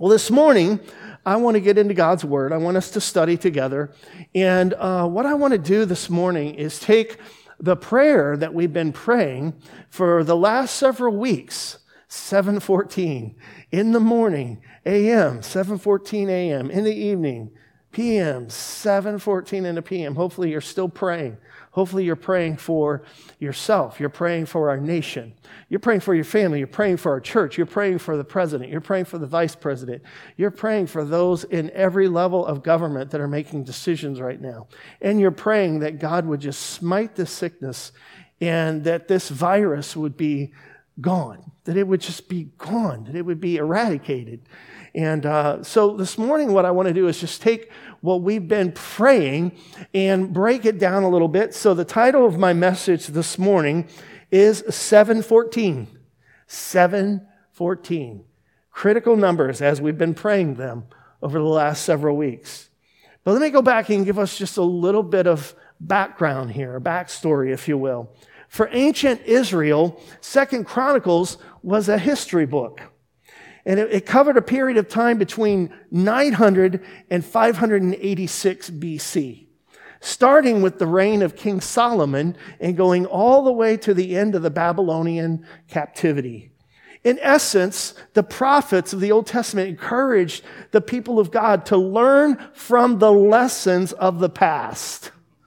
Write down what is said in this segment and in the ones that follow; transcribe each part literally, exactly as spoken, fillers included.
Well, this morning, I want to get into God's Word. I want us to study together. And uh, what I want to do this morning is take the prayer that we've been praying for the last several weeks, seven fourteen, in the morning, a m, seven fourteen a m, in the evening, p m, seven fourteen in the p m. Hopefully you're still praying. Hopefully you're praying for yourself. You're praying for our nation. You're praying for your family. You're praying for our church. You're praying for the president. You're praying for the vice president. You're praying for those in every level of government that are making decisions right now. And you're praying that God would just smite this sickness and that this virus would be gone, that it would just be gone, that it would be eradicated. And uh, so this morning what I want to do is just take what we've been praying and break it down a little bit. So the title of my message this morning is seven fourteen. seven fourteen. Critical numbers as we've been praying them over the last several weeks. But let me go back and give us just a little bit of background here, a backstory, if you will. For ancient Israel, Second Chronicles was a history book. And it, it covered a period of time between nine hundred and five hundred eighty-six B C, starting with the reign of King Solomon and going all the way to the end of the Babylonian captivity. In essence, the prophets of the Old Testament encouraged the people of God to learn from the lessons of the past,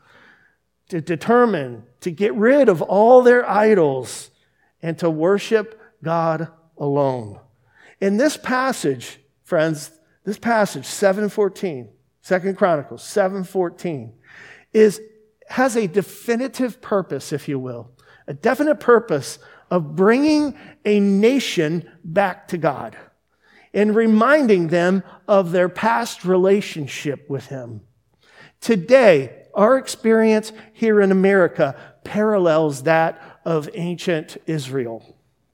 to determine, to get rid of all their idols, and to worship God alone. In this passage, friends, this passage, seven fourteen, Second Chronicles seven fourteen, is, has a definitive purpose, if you will, a definite purpose of bringing a nation back to God and reminding them of their past relationship with Him. Today, our experience here in America parallels that of ancient Israel.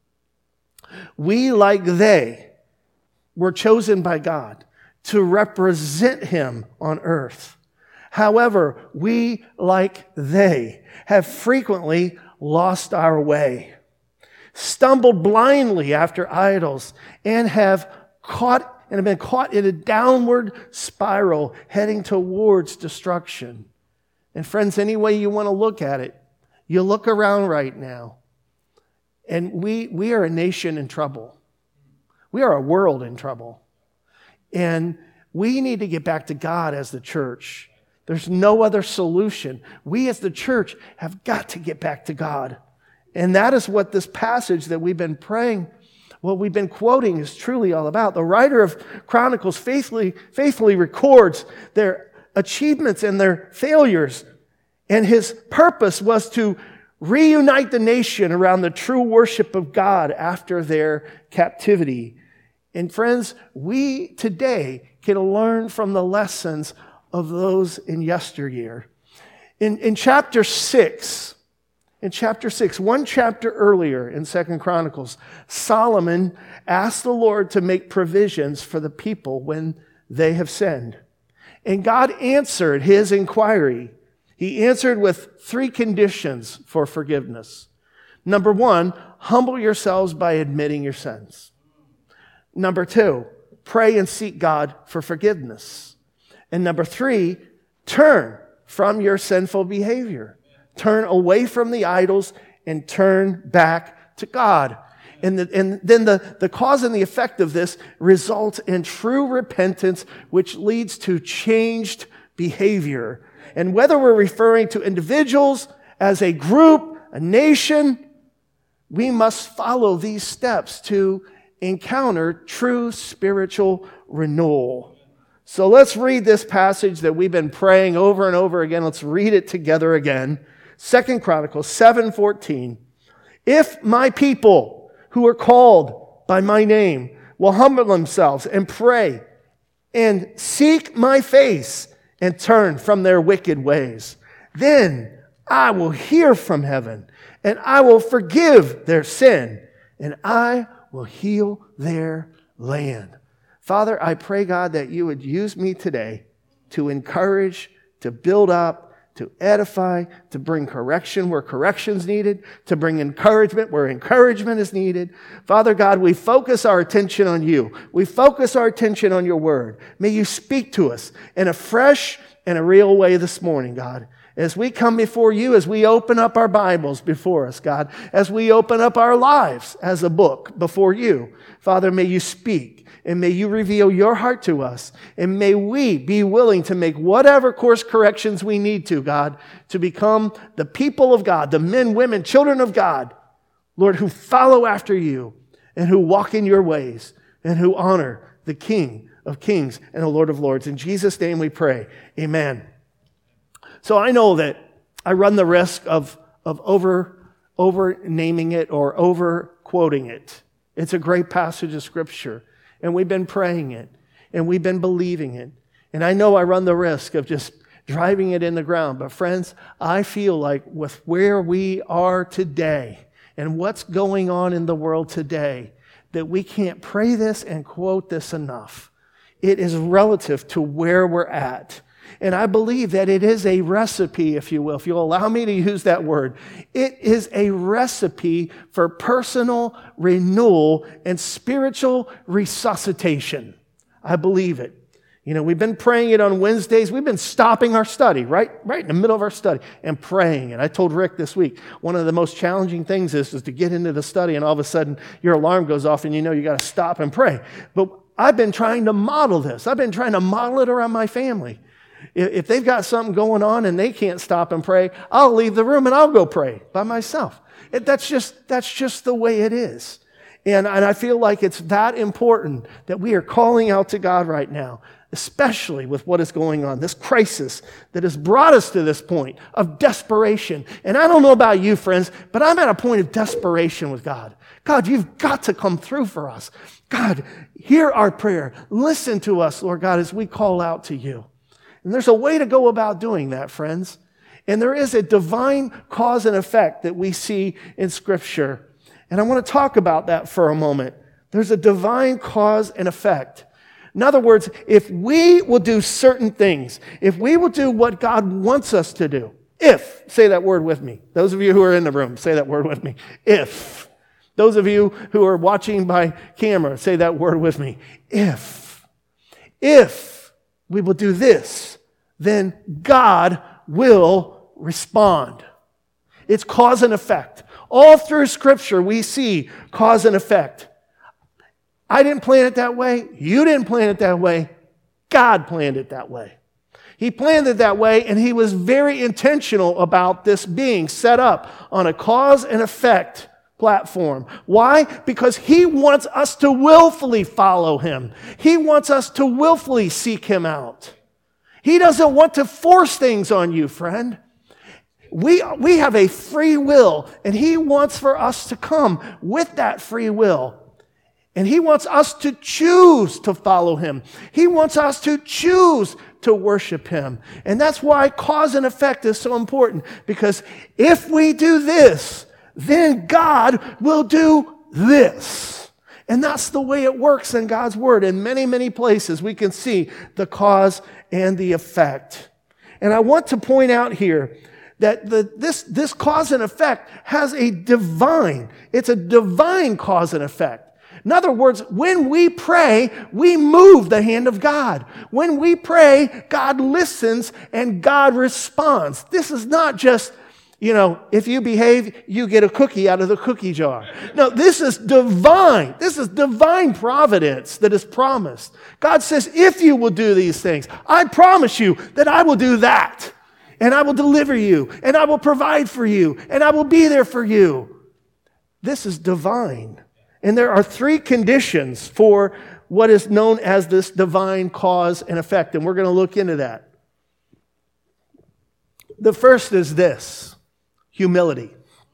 We, like they, were chosen by God to represent Him on earth. However, we, like they, have frequently lost our way, stumbled blindly after idols, and have caught and have been caught in a downward spiral heading towards destruction. And friends, any way you want to look at it, you look around right now, and we, we are a nation in trouble. We are a world in trouble. And we need to get back to God as the church. There's no other solution. We as the church have got to get back to God. And that is what this passage that we've been praying, what we've been quoting is truly all about. The writer of Chronicles faithfully, faithfully records their achievements and their failures. And his purpose was to reunite the nation around the true worship of God after their captivity. And friends, we today can learn from the lessons of those in yesteryear. In, in chapter six, in chapter six, one chapter earlier in Second Chronicles, Solomon asked the Lord to make provisions for the people when they have sinned. And God answered his inquiry. He answered with three conditions for forgiveness. Number one, humble yourselves by admitting your sins. Number two, pray and seek God for forgiveness. And number three, turn from your sinful behavior. Turn away from the idols and turn back to God. And, the, and then the, the cause and the effect of this results in true repentance, which leads to changed behavior. And whether we're referring to individuals, as a group, a nation, we must follow these steps to encounter true spiritual renewal. So let's read this passage that we've been praying over and over again. Let's read it together again. Second Chronicles seven fourteen. If my people who are called by my name will humble themselves and pray and seek my face and turn from their wicked ways, then I will hear from heaven and I will forgive their sin and I will heal their land. Father, I pray, God, that you would use me today to encourage, to build up, to edify, to bring correction where correction's needed, to bring encouragement where encouragement is needed. Father God, we focus our attention on you. We focus our attention on your word. May you speak to us in a fresh and a real way this morning, God. As we come before you, as we open up our Bibles before us, God, as we open up our lives as a book before you, Father, may you speak. And may you reveal your heart to us. And may we be willing to make whatever course corrections we need to, God, to become the people of God, the men, women, children of God, Lord, who follow after you and who walk in your ways and who honor the King of Kings and the Lord of Lords. In Jesus' name we pray. Amen. So I know that I run the risk of, of over, over naming it or over quoting it. It's a great passage of Scripture. And we've been praying it, and we've been believing it. And I know I run the risk of just driving it in the ground. But friends, I feel like with where we are today and what's going on in the world today, that we can't pray this and quote this enough. It is relative to where we're at. And I believe that it is a recipe, if you will, if you'll allow me to use that word. It is a recipe for personal renewal and spiritual resuscitation. I believe it. You know, we've been praying it on Wednesdays. We've been stopping our study, right? Right in the middle of our study and praying. And I told Rick this week, one of the most challenging things is, is to get into the study and all of a sudden your alarm goes off and you know you got to stop and pray. But I've been trying to model this. I've been trying to model it around my family. If they've got something going on and they can't stop and pray, I'll leave the room and I'll go pray by myself. It, that's just that's just the way it is. And, and I feel like it's that important that we are calling out to God right now, especially with what is going on, this crisis that has brought us to this point of desperation. And I don't know about you, friends, but I'm at a point of desperation with God. God, you've got to come through for us. God, hear our prayer. Listen to us, Lord God, as we call out to you. And there's a way to go about doing that, friends. And there is a divine cause and effect that we see in Scripture. And I want to talk about that for a moment. There's a divine cause and effect. In other words, if we will do certain things, if we will do what God wants us to do, if, say that word with me. Those of you who are in the room, say that word with me. If. Those of you who are watching by camera, say that word with me. If. If we will do this, then God will respond. It's cause and effect. All through Scripture, we see cause and effect. I didn't plan it that way. You didn't plan it that way. God planned it that way. He planned it that way, and He was very intentional about this being set up on a cause and effect platform. Why? Because He wants us to willfully follow Him. He wants us to willfully seek Him out. He doesn't want to force things on you, friend. We, we have a free will, and He wants for us to come with that free will. And He wants us to choose to follow Him. He wants us to choose to worship Him. And that's why cause and effect is so important, because if we do this, then God will do this. And that's the way it works in God's Word. In many, many places, we can see the cause and the effect. And I want to point out here that the, this, this cause and effect has a divine, it's a divine cause and effect. In other words, when we pray, we move the hand of God. When we pray, God listens and God responds. This is not just, you know, if you behave, you get a cookie out of the cookie jar. No, this is divine. This is divine providence that is promised. God says, if you will do these things, I promise you that I will do that. And I will deliver you. And I will provide for you. And I will be there for you. This is divine. And there are three conditions for what is known as this divine cause and effect. And we're going to look into that. The first is this. Humility.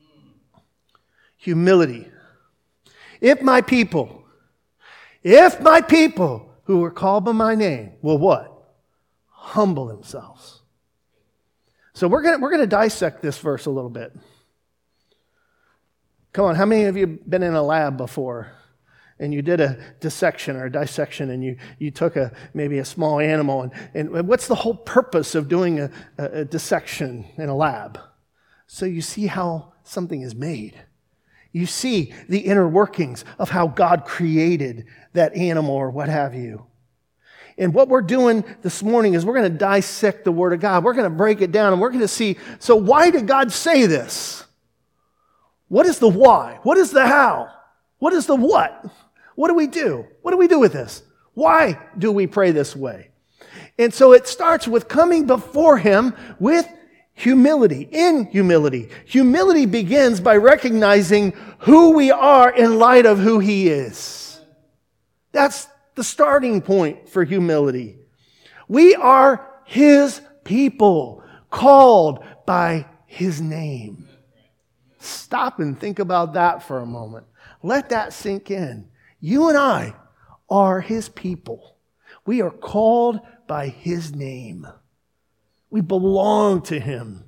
Humility. If my people, if my people who are called by my name will what? Humble themselves. So we're going we're going to dissect this verse a little bit. Come on, how many of you have been in a lab before? and you did a dissection or a dissection, and you, you took a maybe a small animal, and, and what's the whole purpose of doing a, a, a dissection in a lab? So you see how something is made. You see the inner workings of how God created that animal or what have you. And what we're doing this morning is we're going to dissect the Word of God. We're going to break it down, and we're going to see, so why did God say this? What is the why? What is the how? What is the what? What do we do? What do we do with this? Why do we pray this way? And so it starts with coming before Him with humility, in humility. Humility begins by recognizing who we are in light of who He is. That's the starting point for humility. We are His people, called by His name. Stop and think about that for a moment. Let that sink in. You and I are His people. We are called by His name. We belong to Him.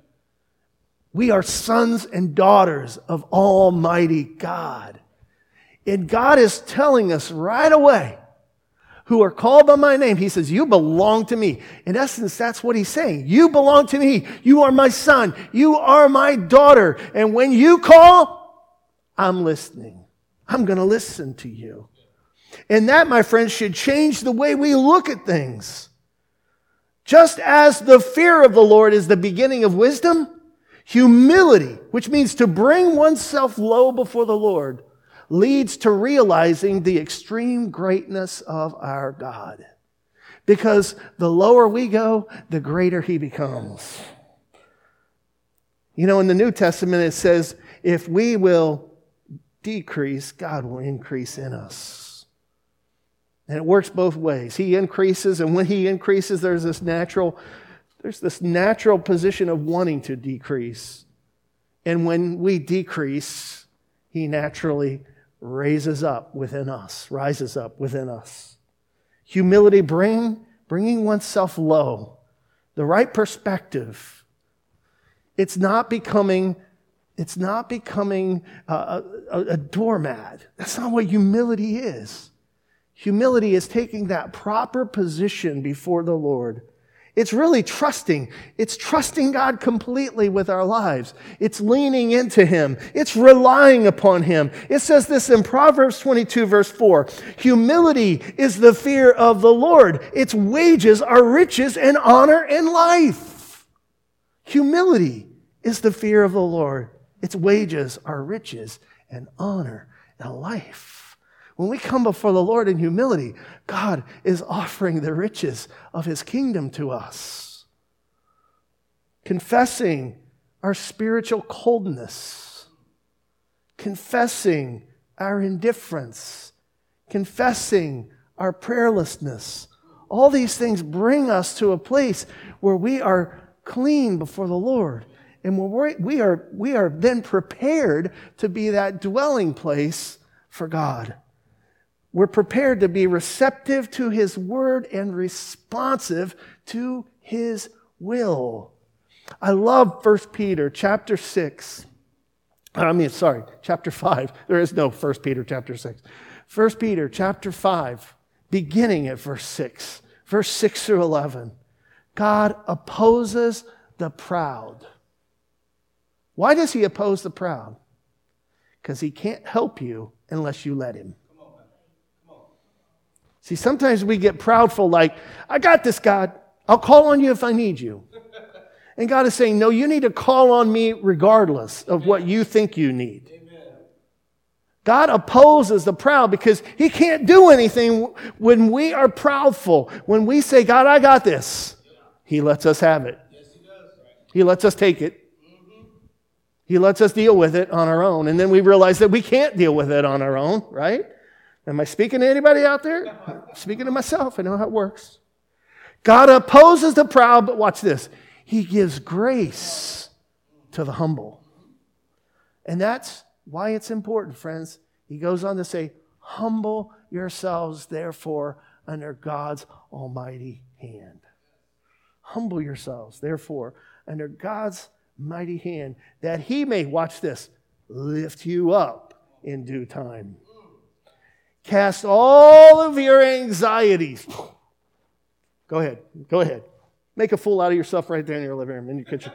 We are sons and daughters of Almighty God. And God is telling us right away, who are called by my name, He says, you belong to me. In essence, that's what He's saying. You belong to me. You are my son. You are my daughter. And when you call, I'm listening. I'm going to listen to you. And that, my friends, should change the way we look at things. Just as the fear of the Lord is the beginning of wisdom, humility, which means to bring oneself low before the Lord, leads to realizing the extreme greatness of our God. Because the lower we go, the greater He becomes. You know, in the New Testament it says, if we will decrease, God will increase in us. And it works both ways. He increases, and when He increases, there's this natural, there's this natural position of wanting to decrease. And when we decrease, He naturally raises up within us, rises up within us. Humility, bring, bringing oneself low, the right perspective. It's not becoming, it's not becoming a, a, a doormat. That's not what humility is. Humility is taking that proper position before the Lord. It's really trusting. It's trusting God completely with our lives. It's leaning into Him. It's relying upon Him. It says this in Proverbs twenty-two, verse four. Humility is the fear of the Lord. Its wages are riches and honor and life. Humility is the fear of the Lord. Its wages are riches and honor and life. When we come before the Lord in humility, God is offering the riches of His kingdom to us. Confessing our spiritual coldness. Confessing our indifference. Confessing our prayerlessness. All these things bring us to a place where we are clean before the Lord. And we're, we are, we are then prepared to be that dwelling place for God. We're prepared to be receptive to His word and responsive to His will. I love First Peter chapter six. I mean, sorry, chapter five. There is no First Peter chapter six. First Peter chapter five, beginning at verse six. Verse six through eleven. God opposes the proud. Why does He oppose the proud? Because He can't help you unless you let Him. See, sometimes we get proudful like, I got this, God. I'll call on you if I need you. And God is saying, no, you need to call on me regardless of what you think you need. Amen. God opposes the proud because He can't do anything when we are proudful. When we say, God, I got this, He lets us have it. Yes, He does. He lets us take it. Mm-hmm. He lets us deal with it on our own. And then we realize that we can't deal with it on our own, right? Am I speaking to anybody out there? I'm speaking to myself. I know how it works. God opposes the proud, but watch this. He gives grace to the humble. And that's why it's important, friends. He goes on to say, humble yourselves, therefore, under God's almighty hand. Humble yourselves, therefore, under God's mighty hand, that He may, watch this, lift you up in due time. Cast all of your anxieties. Go ahead. Go ahead. Make a fool out of yourself right there in your living room, in your kitchen.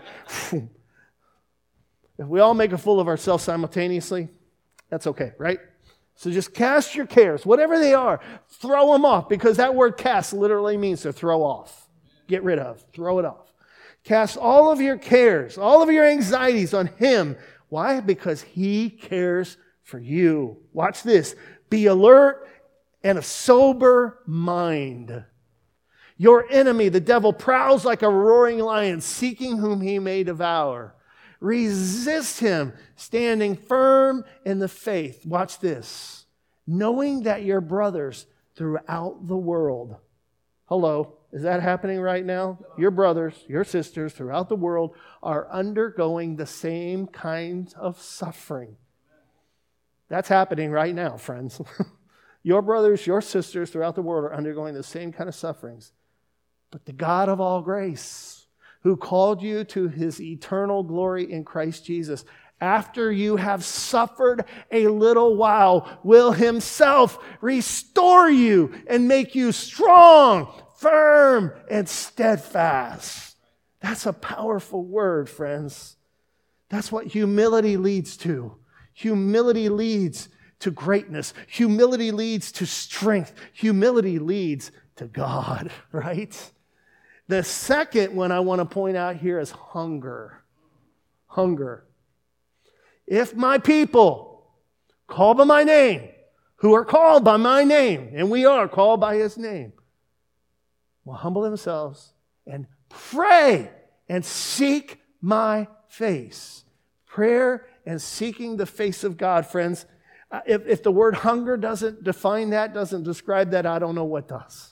If we all make a fool of ourselves simultaneously, that's okay, right? So just cast your cares, whatever they are, throw them off, because that word cast literally means to throw off. Get rid of. Throw it off. Cast all of your cares, all of your anxieties on Him. Why? Because He cares for you. Watch this. Be alert and of sober mind. Your enemy, the devil, prowls like a roaring lion, seeking whom he may devour. Resist him, standing firm in the faith. Watch this. Knowing that your brothers throughout the world, hello, is that happening right now? Your brothers, your sisters throughout the world are undergoing the same kinds of suffering. That's happening right now, friends. Your brothers, your sisters throughout the world are undergoing the same kind of sufferings. But the God of all grace, who called you to His eternal glory in Christ Jesus, after you have suffered a little while, will Himself restore you and make you strong, firm, and steadfast. That's a powerful word, friends. That's what humility leads to. Humility leads to greatness. Humility leads to strength. Humility leads to God, right? The second one I want to point out here is hunger. Hunger. If my people, called by my name, who are called by my name, and we are called by His name, will humble themselves and pray and seek my face. Prayer and seeking the face of God, friends. If, if the word hunger doesn't define that, doesn't describe that, I don't know what does.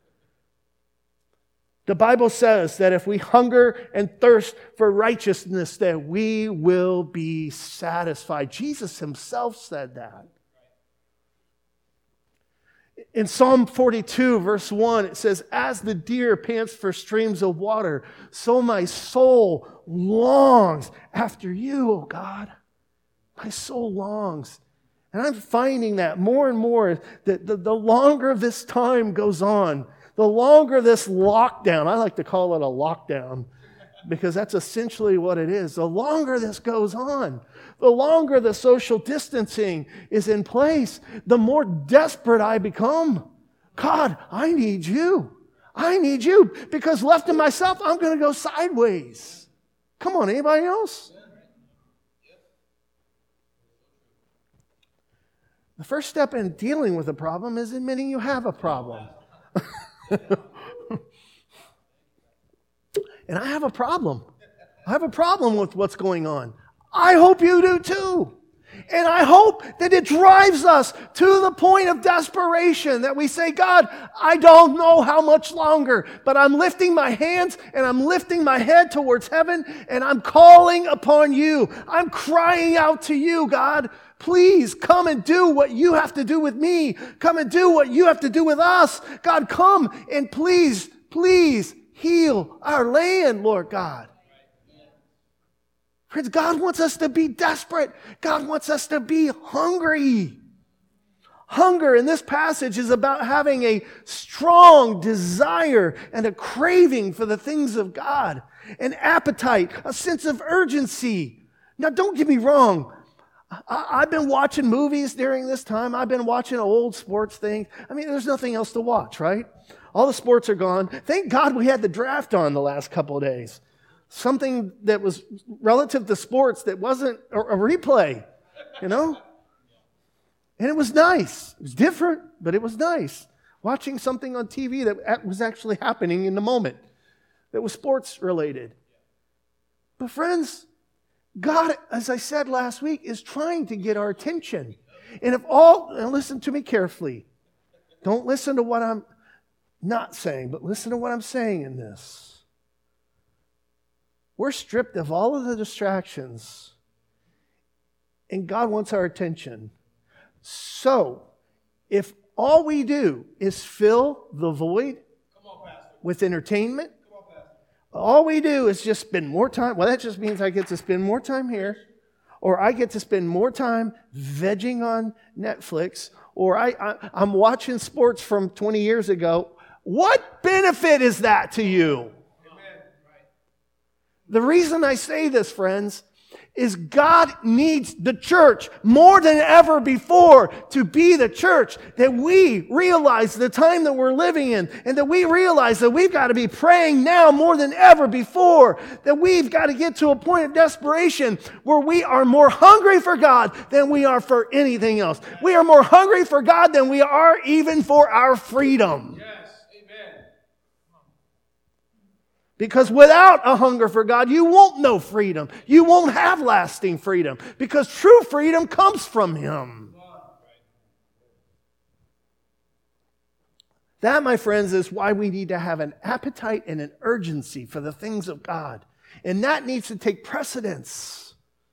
The Bible says that if we hunger and thirst for righteousness, that we will be satisfied. Jesus Himself said that. In Psalm forty-two, verse one, it says, as the deer pants for streams of water, so my soul longs after you, O God. My soul longs. And I'm finding that more and more, that the, the longer this time goes on, the longer this lockdown, I like to call it a lockdown, because that's essentially what it is. The longer this goes on, the longer the social distancing is in place, the more desperate I become. God, I need you. I need you. Because left to myself, I'm going to go sideways. Come on, anybody else? The first step in dealing with a problem is admitting you have a problem. And I have a problem. I have a problem with what's going on. I hope you do too. And I hope that it drives us to the point of desperation, that we say, God, I don't know how much longer, but I'm lifting my hands and I'm lifting my head towards heaven and I'm calling upon you. I'm crying out to you, God. Please come and do what you have to do with me. Come and do what you have to do with us. God, come and please, please heal our land, Lord God. Friends, God wants us to be desperate. God wants us to be hungry. Hunger in this passage is about having a strong desire and a craving for the things of God, an appetite, a sense of urgency. Now, don't get me wrong. I, I've been watching movies during this time. I've been watching old sports things. I mean, there's nothing else to watch, right? All the sports are gone. Thank God we had the draft on the last couple of days. Something that was relative to sports that wasn't a, a replay, you know? And it was nice. It was different, but it was nice. Watching something on T V that was actually happening in the moment, that was sports related. But friends, God, as I said last week, is trying to get our attention. And if all, and listen to me carefully. Don't listen to what I'm not saying, but listen to what I'm saying in this. We're stripped of all of the distractions, and God wants our attention. So, if all we do is fill the void on, with entertainment, on, all we do is just spend more time, well, that just means I get to spend more time here, or I get to spend more time vegging on Netflix, or I, I, I'm watching sports from twenty years ago. What benefit is that to you? The reason I say this, friends, is God needs the church more than ever before to be the church, that we realize the time that we're living in, and that we realize that we've got to be praying now more than ever before, that we've got to get to a point of desperation where we are more hungry for God than we are for anything else. We are more hungry for God than we are even for our freedom. Yes, amen. Because without a hunger for God, you won't know freedom. You won't have lasting freedom. Because true freedom comes from Him. That, my friends, is why we need to have an appetite and an urgency for the things of God. And that needs to take precedence.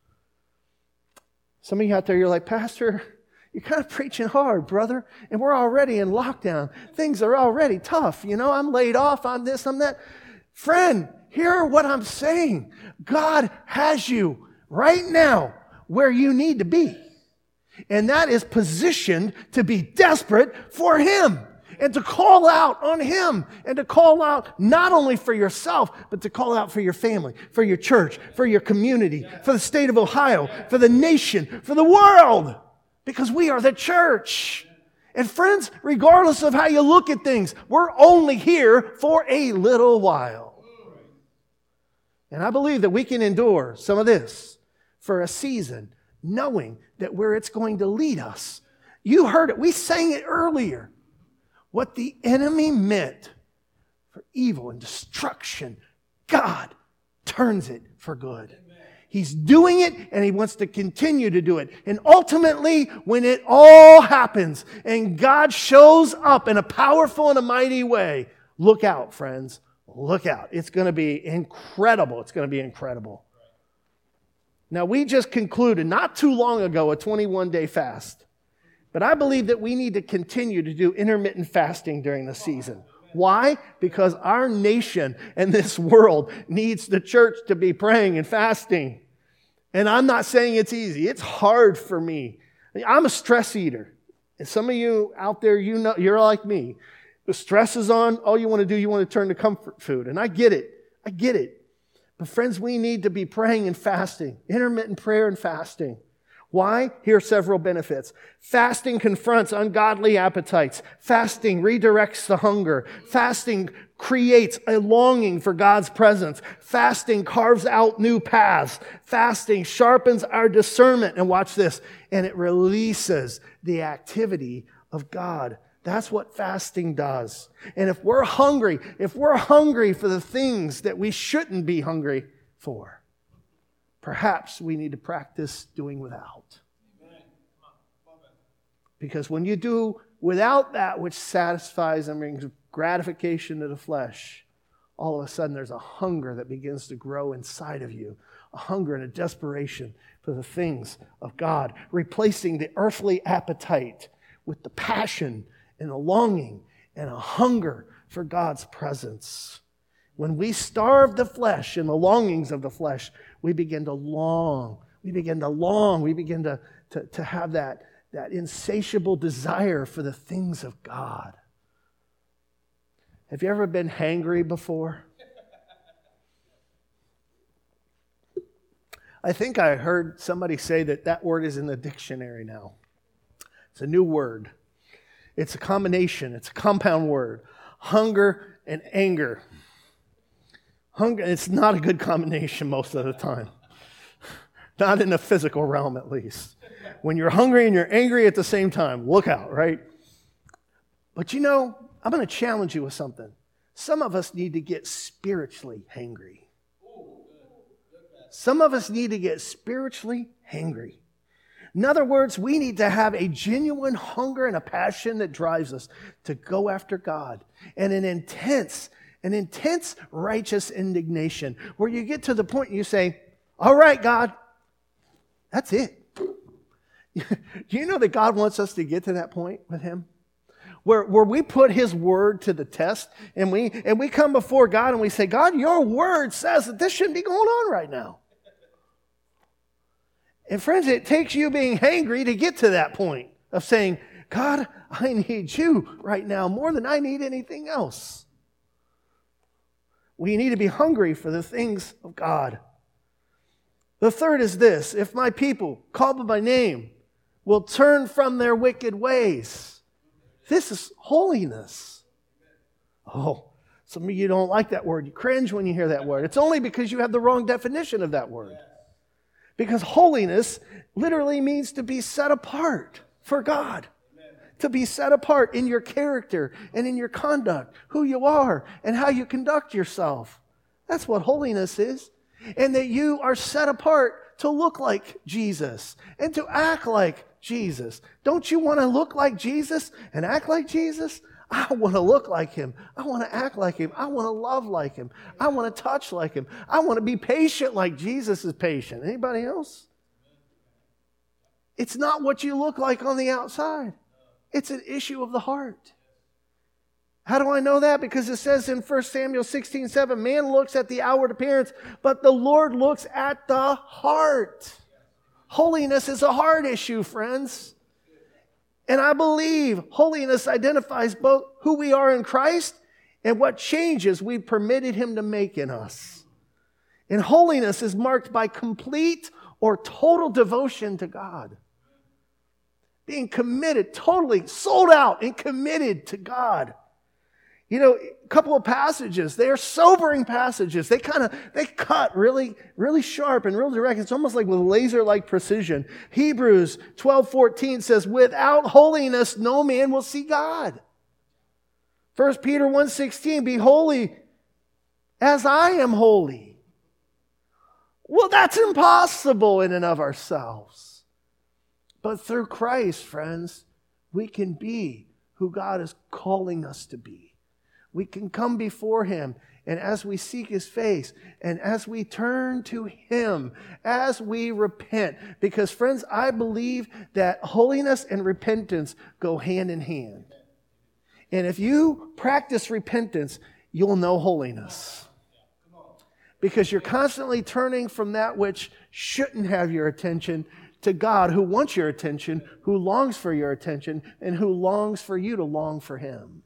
Some of you out there, you're like, Pastor, you're kind of preaching hard, brother. And we're already in lockdown. Things are already tough. You know, I'm laid off on this, I'm that. Friend, hear what I'm saying. God has you right now where you need to be. And that is positioned to be desperate for Him and to call out on Him and to call out not only for yourself, but to call out for your family, for your church, for your community, for the state of Ohio, for the nation, for the world, because we are the church. And friends, regardless of how you look at things, we're only here for a little while. And I believe that we can endure some of this for a season, knowing that where it's going to lead us. You heard it. We sang it earlier. What the enemy meant for evil and destruction, God turns it for good. He's doing it, and He wants to continue to do it. And ultimately, when it all happens and God shows up in a powerful and a mighty way, look out, friends. Look out. It's going to be incredible. It's going to be incredible. Now, we just concluded not too long ago a twenty-one day fast. But I believe that we need to continue to do intermittent fasting during the season. Why? Because our nation and this world needs the church to be praying and fasting. And I'm not saying it's easy. It's hard for me. I'm a stress eater. And some of you out there, you know, you're like me. The stress is on. All you want to do, you want to turn to comfort food. And I get it. I get it. But friends, we need to be praying and fasting. Intermittent prayer and fasting. Why? Here are several benefits. Fasting confronts ungodly appetites. Fasting redirects the hunger. Fasting creates a longing for God's presence. Fasting carves out new paths. Fasting sharpens our discernment. And watch this. And it releases the activity of God. That's what fasting does. And if we're hungry, if we're hungry for the things that we shouldn't be hungry for, perhaps we need to practice doing without. Because when you do without that which satisfies and brings gratification to the flesh, all of a sudden there's a hunger that begins to grow inside of you. A hunger and a desperation for the things of God, replacing the earthly appetite with the passion and a longing and a hunger for God's presence. When we starve the flesh and the longings of the flesh, we begin to long. We begin to long. We begin to, to, to have that, that insatiable desire for the things of God. Have you ever been hangry before? I think I heard somebody say that that word is in the dictionary now. It's a new word. It's a combination. It's a compound word. Hunger and anger. Hunger, it's not a good combination most of the time. Not in the physical realm, at least. When you're hungry and you're angry at the same time, look out, right? But you know, I'm going to challenge you with something. Some of us need to get spiritually hangry. Some of us need to get spiritually hangry. In other words, we need to have a genuine hunger and a passion that drives us to go after God, and an intense, an intense righteous indignation where you get to the point and you say, all right, God, that's it. Do you know that God wants us to get to that point with Him? Where, where we put His word to the test, and we, and we come before God and we say, God, your word says that this shouldn't be going on right now. And friends, it takes you being hangry to get to that point of saying, God, I need you right now more than I need anything else. We need to be hungry for the things of God. The third is this: if my people, called by my name, will turn from their wicked ways. This is holiness. Oh, some of you don't like that word. You cringe when you hear that word. It's only because you have the wrong definition of that word. Because holiness literally means to be set apart for God. To be set apart in your character and in your conduct, who you are and how you conduct yourself. That's what holiness is. And that you are set apart to look like Jesus and to act like Jesus. Don't you want to look like Jesus and act like Jesus? I want to look like him. I want to act like him. I want to love like him. I want to touch like him. I want to be patient like Jesus is patient. Anybody else? It's not what you look like on the outside. It's an issue of the heart. How do I know that? Because it says in First Samuel sixteen seven, man looks at the outward appearance, but the Lord looks at the heart. Holiness is a heart issue, friends. And I believe holiness identifies both who we are in Christ and what changes we've permitted him to make in us. And holiness is marked by complete or total devotion to God. Being committed, totally sold out and committed to God. You know, a couple of passages, they are sobering passages. They kind of, they cut really, really sharp and real direct. It's almost like with laser-like precision. Hebrews twelve fourteen says, without holiness, no man will see God. First Peter one sixteen, be holy as I am holy. Well, that's impossible in and of ourselves. But through Christ, friends, we can be who God is calling us to be. We can come before him, and as we seek his face, and as we turn to him, as we repent, because friends, I believe that holiness and repentance go hand in hand. And if you practice repentance, you'll know holiness. Because you're constantly turning from that which shouldn't have your attention to God, who wants your attention, who longs for your attention, and who longs for you to long for him.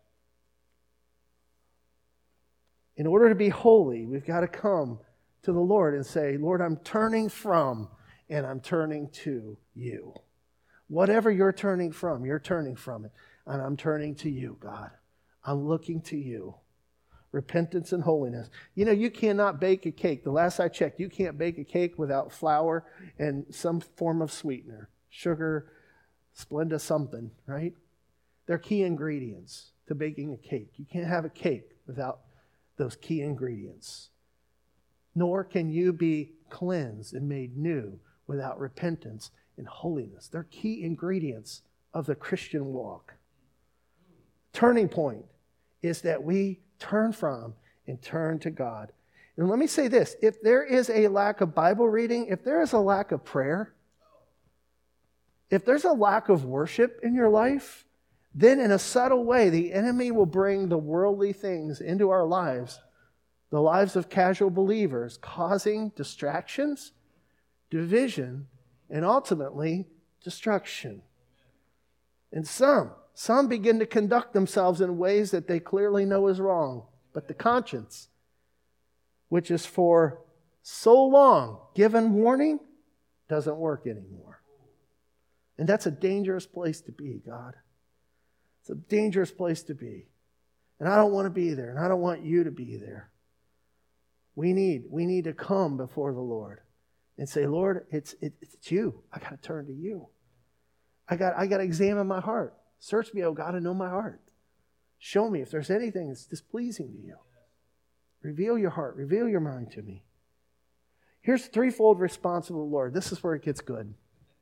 In order to be holy, we've got to come to the Lord and say, Lord, I'm turning from and I'm turning to you. Whatever you're turning from, you're turning from it. And I'm turning to you, God. I'm looking to you. Repentance and holiness. You know, you cannot bake a cake. The last I checked, you can't bake a cake without flour and some form of sweetener. Sugar, Splenda something, right? They're key ingredients to baking a cake. You can't have a cake without those key ingredients. Nor can you be cleansed and made new without repentance and holiness. They're key ingredients of the Christian walk. Turning point is that we turn from and turn to God. And let me say this, if there is a lack of Bible reading, if there is a lack of prayer, if there's a lack of worship in your life, then in a subtle way, the enemy will bring the worldly things into our lives, the lives of casual believers, causing distractions, division, and ultimately destruction. And some, some begin to conduct themselves in ways that they clearly know is wrong. But the conscience, which is for so long given warning, doesn't work anymore. And that's a dangerous place to be, God. It's a dangerous place to be. And I don't want to be there, and I don't want you to be there. We need, we need to come before the Lord and say, Lord, it's, it, it's you. I got to turn to you. I got, I got to examine my heart. Search me, oh God, and know my heart. Show me if there's anything that's displeasing to you. Reveal your heart. Reveal your mind to me. Here's the threefold response of the Lord. This is where it gets good.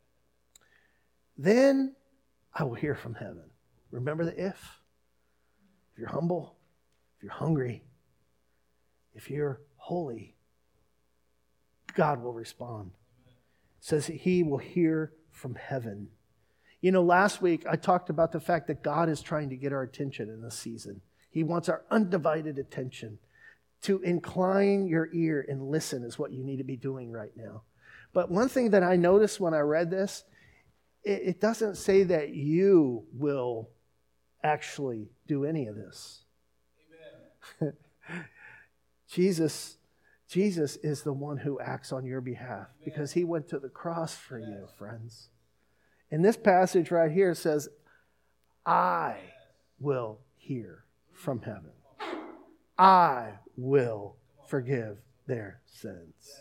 Then I will hear from heaven. Remember the if. If you're humble, if you're hungry, if you're holy, God will respond. It says that he will hear from heaven. You know, last week I talked about the fact that God is trying to get our attention in this season. He wants our undivided attention. To incline your ear and listen is what you need to be doing right now. But one thing that I noticed when I read this, it, it doesn't say that you will actually do any of this. Amen. Jesus, Jesus is the one who acts on your behalf because he went to the cross for you, friends. And this passage right here says, I will hear from heaven. I will forgive their sins.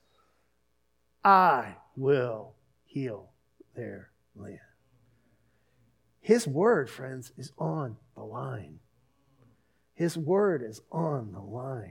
I will heal their land. His word, friends, is on the line. His word is on the line.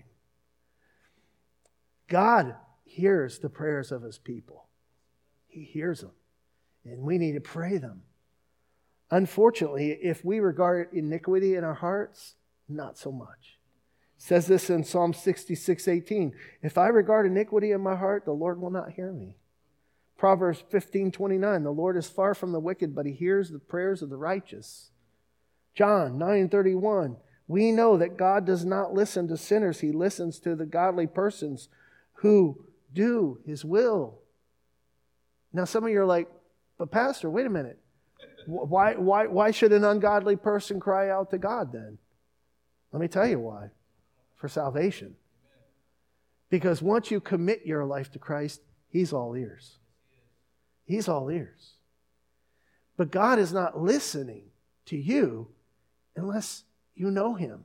God hears the prayers of his people. He hears them. And we need to pray them. Unfortunately, if we regard iniquity in our hearts, not so much. It says this in Psalm sixty-six eighteen. If I regard iniquity in my heart, the Lord will not hear me. Proverbs fifteen twenty-nine. The Lord is far from the wicked, but he hears the prayers of the righteous. John nine thirty-one. We know that God does not listen to sinners. He listens to the godly persons who do his will. Now some of you are like, but Pastor, wait a minute. Why, why, why should an ungodly person cry out to God then? Let me tell you why. For salvation. Because once you commit your life to Christ, he's all ears. He's all ears. But God is not listening to you unless you know him.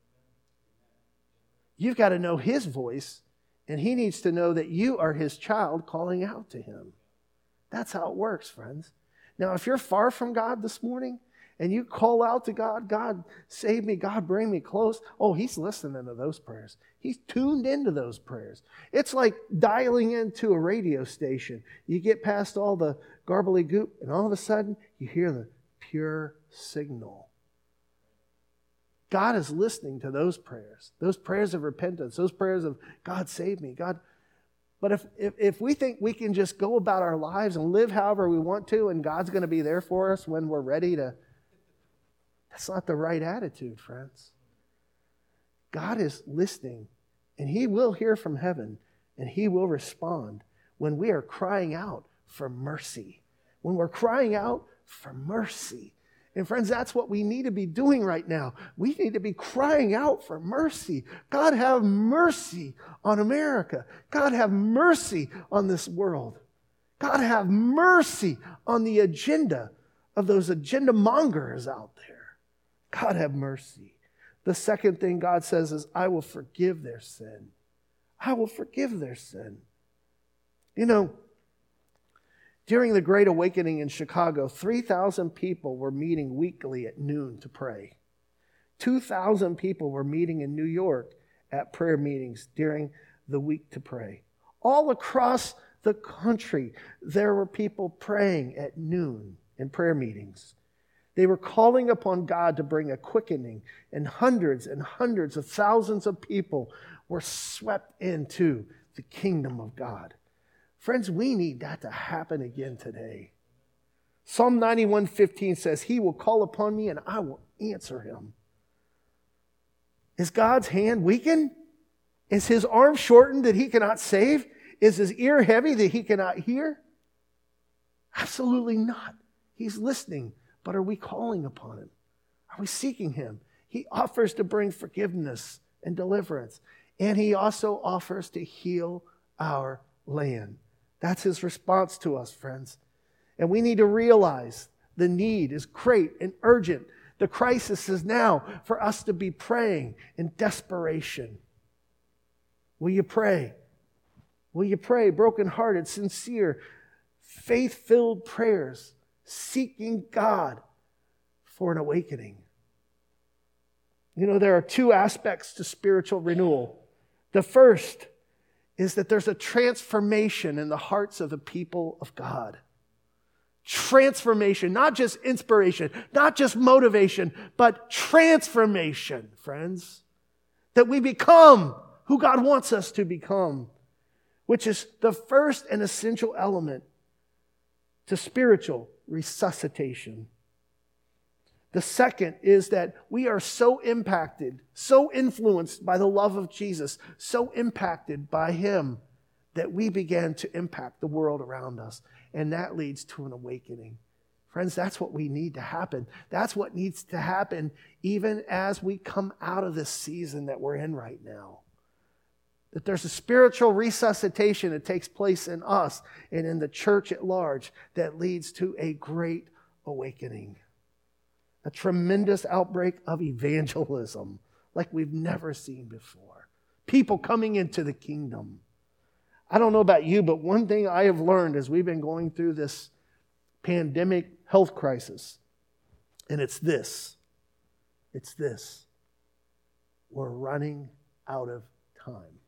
You've got to know his voice, and he needs to know that you are his child calling out to him. That's how it works, friends. Now, if you're far from God this morning and you call out to God, God, save me, God, bring me close. Oh, he's listening to those prayers. He's tuned into those prayers. It's like dialing into a radio station. You get past all the garbly goop, and all of a sudden, you hear the pure signal. God is listening to those prayers, those prayers of repentance, those prayers of, God, save me, God. But if, if, if we think we can just go about our lives and live however we want to, and God's going to be there for us when we're ready to, that's not the right attitude, friends. God is listening, and he will hear from heaven, and he will respond when we are crying out for mercy. When we're crying out for mercy. And friends, that's what we need to be doing right now. We need to be crying out for mercy. God, have mercy on America. God, have mercy on this world. God, have mercy on the agenda of those agenda mongers out there. God, have mercy. The second thing God says is, I will forgive their sin. I will forgive their sin. You know, during the Great Awakening in Chicago, three thousand people were meeting weekly at noon to pray. two thousand people were meeting in New York at prayer meetings during the week to pray. All across the country, there were people praying at noon in prayer meetings. They were calling upon God to bring a quickening, and hundreds and hundreds of thousands of people were swept into the kingdom of God. Friends, we need that to happen again today. Psalm ninety-one fifteen says, he will call upon me and I will answer him. Is God's hand weakened? Is his arm shortened that he cannot save? Is his ear heavy that he cannot hear? Absolutely not. He's listening, but are we calling upon him? Are we seeking him? He offers to bring forgiveness and deliverance, and he also offers to heal our land. That's his response to us, friends. And we need to realize the need is great and urgent. The crisis is now for us to be praying in desperation. Will you pray? Will you pray brokenhearted, sincere, faith-filled prayers, seeking God for an awakening? You know, there are two aspects to spiritual renewal. The first is that there's a transformation in the hearts of the people of God. Transformation, not just inspiration, not just motivation, but transformation, friends. That we become who God wants us to become, which is the first and essential element to spiritual resuscitation. The second is that we are so impacted, so influenced by the love of Jesus, so impacted by him that we begin to impact the world around us. And that leads to an awakening. Friends, that's what we need to happen. That's what needs to happen even as we come out of this season that we're in right now. That there's a spiritual resuscitation that takes place in us and in the church at large that leads to a great awakening. A tremendous outbreak of evangelism like we've never seen before. People coming into the kingdom. I don't know about you, but one thing I have learned as we've been going through this pandemic health crisis, and it's this. It's this. We're running out of time.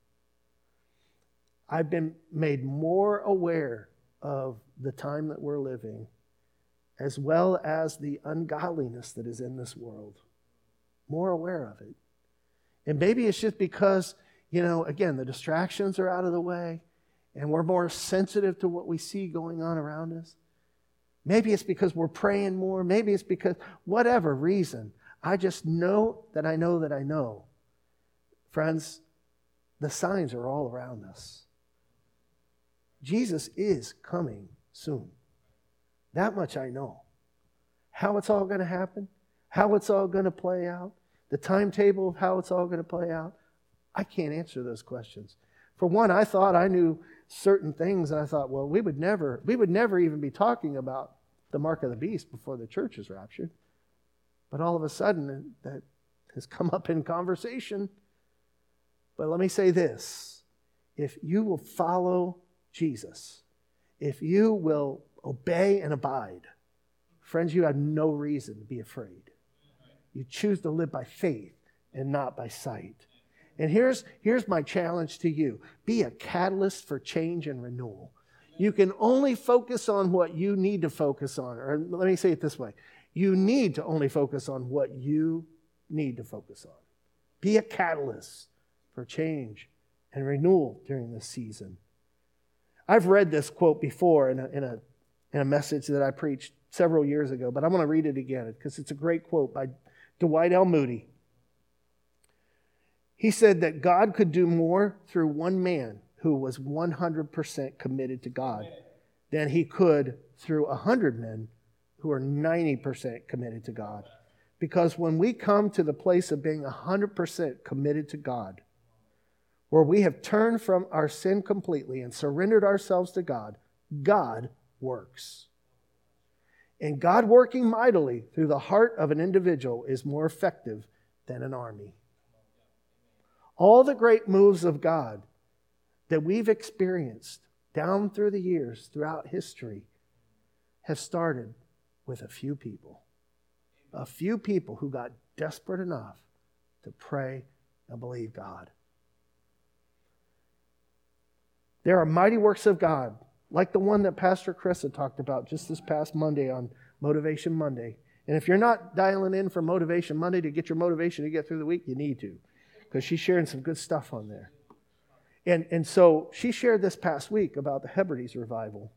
I've been made more aware of the time that we're living, as well as the ungodliness that is in this world. More aware of it. And maybe it's just because, you know, again, the distractions are out of the way, and we're more sensitive to what we see going on around us. Maybe it's because we're praying more. Maybe it's because whatever reason. I just know that I know that I know. Friends, the signs are all around us. Jesus is coming soon. That much I know. How it's all going to happen, how it's all going to play out, the timetable of how it's all going to play out, I can't answer those questions. For one, I thought I knew certain things, and I thought, well, we would never, we would never even be talking about the mark of the beast before the church is raptured. But all of a sudden, that has come up in conversation. But let me say this. If you will follow Jesus, if you will obey and abide, friends, you have no reason to be afraid. You choose to live by faith and not by sight. And here's, here's my challenge to you. Be a catalyst for change and renewal. You can only focus on what you need to focus on. Or let me say it this way. You need to only focus on what you need to focus on. Be a catalyst for change and renewal during this season. I've read this quote before in a, in a, in a message that I preached several years ago, but I want to read it again because it's a great quote by Dwight L. Moody. He said that God could do more through one man who was one hundred percent committed to God than he could through one hundred men who are ninety percent committed to God. Because when we come to the place of being one hundred percent committed to God, where we have turned from our sin completely and surrendered ourselves to God, God works. And God working mightily through the heart of an individual is more effective than an army. All the great moves of God that we've experienced down through the years, throughout history, have started with a few people. A few people who got desperate enough to pray and believe God. There are mighty works of God, like the one that Pastor Chris had talked about just this past Monday on Motivation Monday. And if you're not dialing in for Motivation Monday to get your motivation to get through the week, you need to, because she's sharing some good stuff on there. And, and so she shared this past week about the Hebrides revival.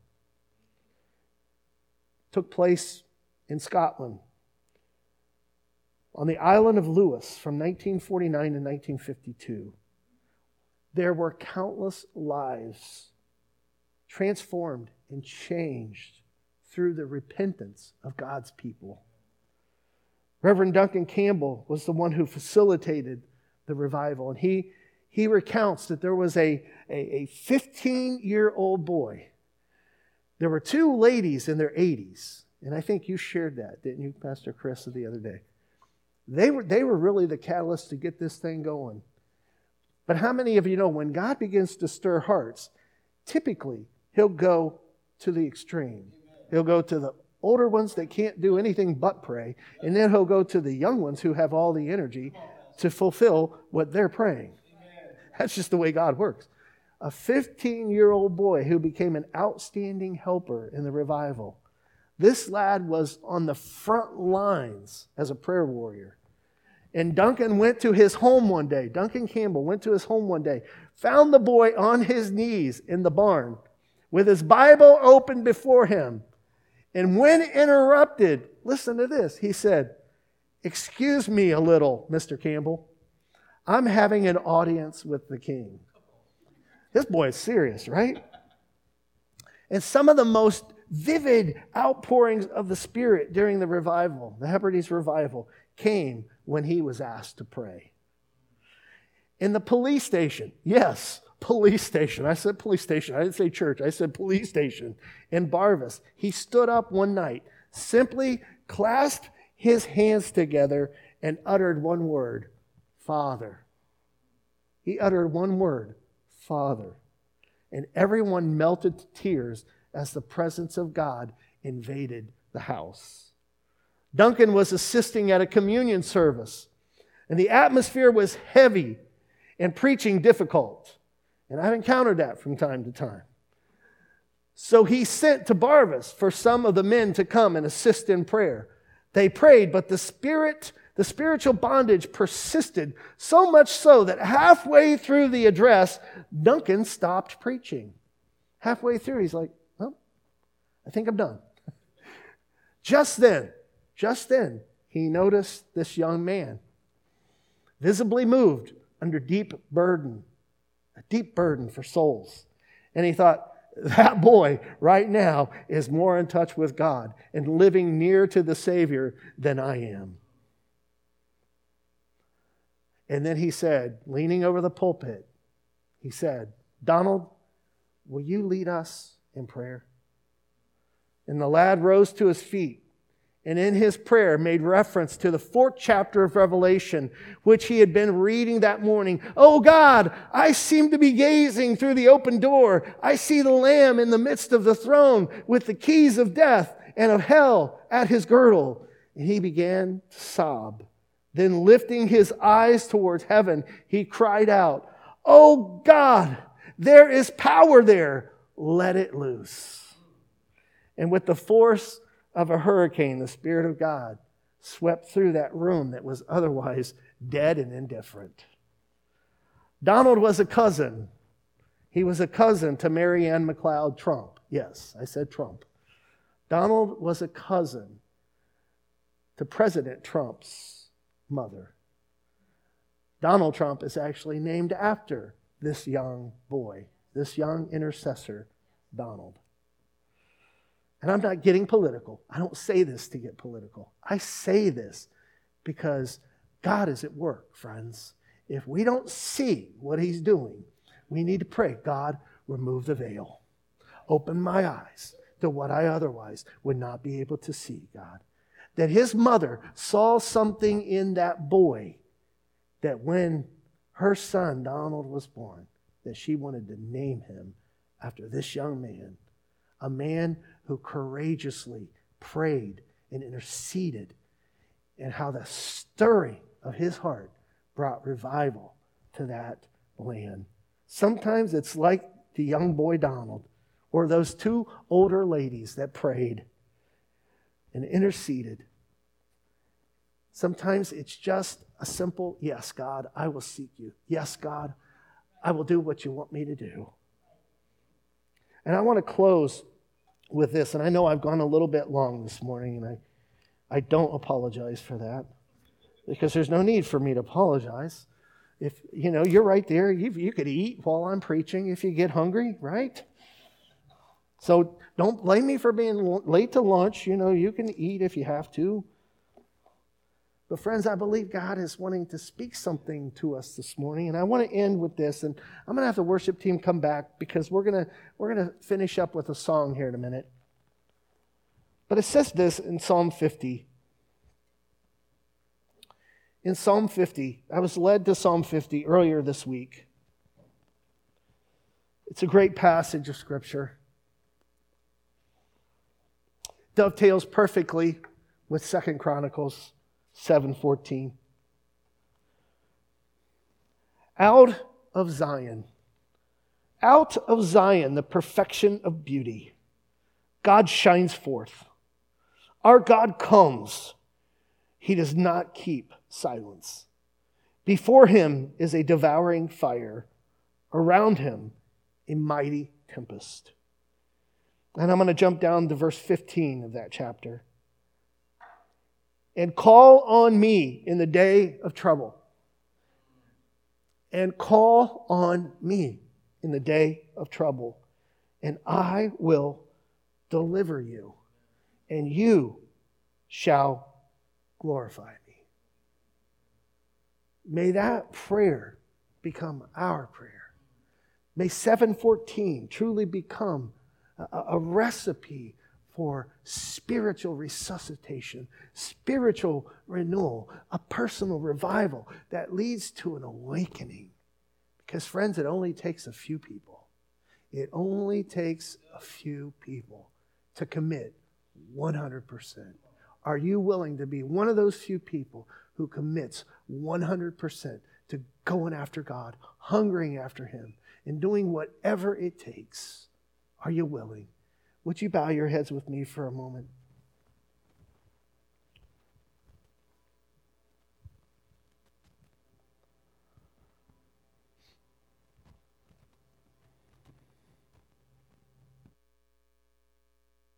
It took place in Scotland on the island of Lewis from nineteen forty-nine to nineteen fifty-two. There were countless lives transformed and changed through the repentance of God's people. Reverend Duncan Campbell was the one who facilitated the revival, and he He recounts that there was a, a, a fifteen-year-old boy. There were two ladies in their eighties. And I think you shared that, didn't you, Pastor Chris, the other day? They were, they were really the catalyst to get this thing going. But how many of you know when God begins to stir hearts, typically He'll go to the extreme. He'll go to the older ones that can't do anything but pray. And then He'll go to the young ones who have all the energy to fulfill what they're praying. That's just the way God works. A fifteen-year-old boy who became an outstanding helper in the revival. This lad was on the front lines as a prayer warrior. And Duncan went to his home one day. Duncan Campbell went to his home one day, found the boy on his knees in the barn with his Bible open before him. And when interrupted, listen to this, he said, "Excuse me a little, Mister Campbell. I'm having an audience with the king." This boy is serious, right? And some of the most vivid outpourings of the Spirit during the revival, the Hebrides revival, came when he was asked to pray. In the police station, yes, police station. I said police station. I didn't say church. I said police station in Barvas. He stood up one night, simply clasped his hands together and uttered one word, Father. He uttered one word, Father. And everyone melted to tears as the presence of God invaded the house. Duncan was assisting at a communion service, and the atmosphere was heavy and preaching difficult. And I've encountered that from time to time. So he sent to Barvas for some of the men to come and assist in prayer. They prayed, but the spirit, the spiritual bondage persisted, so much so that halfway through the address, Duncan stopped preaching. Halfway through, he's like, well, I think I'm done. Just then, just then, he noticed this young man, visibly moved under deep burden, a deep burden for souls. And he thought, that boy right now is more in touch with God and living near to the Savior than I am. And then he said, leaning over the pulpit, he said, Donald, will you lead us in prayer? And the lad rose to his feet, and in his prayer made reference to the fourth chapter of Revelation, which he had been reading that morning. Oh God, I seem to be gazing through the open door. I see the Lamb in the midst of the throne with the keys of death and of hell at his girdle. And he began to sob. Then lifting his eyes towards heaven, he cried out, Oh God, there is power there. Let it loose. And with the force of a hurricane, the Spirit of God swept through that room that was otherwise dead and indifferent. Donald was a cousin. He was a cousin to Mary Ann McLeod Trump. Yes, I said Trump. Donald was a cousin to President Trump's mother. Donald Trump is actually named after this young boy, this young intercessor, Donald. And I'm not getting political. I don't say this to get political. I say this because God is at work, friends. If we don't see what He's doing, we need to pray, God, remove the veil. Open my eyes to what I otherwise would not be able to see, God. That his mother saw something in that boy that when her son, Donald, was born, that she wanted to name him after this young man, a man who courageously prayed and interceded, and how the stirring of his heart brought revival to that land. Sometimes it's like the young boy Donald, or those two older ladies that prayed and interceded. Sometimes it's just a simple, yes, God, I will seek you. Yes, God, I will do what you want me to do. And I want to close with this, and I know I've gone a little bit long this morning, and I, I don't apologize for that, because there's no need for me to apologize. If, you know, you're right there. You, you could eat while I'm preaching if you get hungry, right? So don't blame me for being late to lunch. You know, you can eat if you have to. But friends, I believe God is wanting to speak something to us this morning. And I want to end with this. And I'm going to have the worship team come back because we're going to we're going to finish up with a song here in a minute. But it says this in Psalm fifty. In Psalm fifty, I was led to Psalm fifty earlier this week. It's a great passage of Scripture. Dovetails perfectly with Second Chronicles seven fourteen. Out of Zion, out of Zion, the perfection of beauty, God shines forth. Our God comes. He does not keep silence. Before him is a devouring fire. Around him, a mighty tempest. And I'm going to jump down to verse fifteen of that chapter. And call on me in the day of trouble. And call on me in the day of trouble. And I will deliver you, and you shall glorify me. May that prayer become our prayer. May seven fourteen truly become a, a recipe for spiritual resuscitation, spiritual renewal, a personal revival that leads to an awakening. Because, friends, it only takes a few people. It only takes a few people to commit one hundred percent. Are you willing to be one of those few people who commits one hundred percent to going after God, hungering after Him, and doing whatever it takes? Are you willing? Would you bow your heads with me for a moment?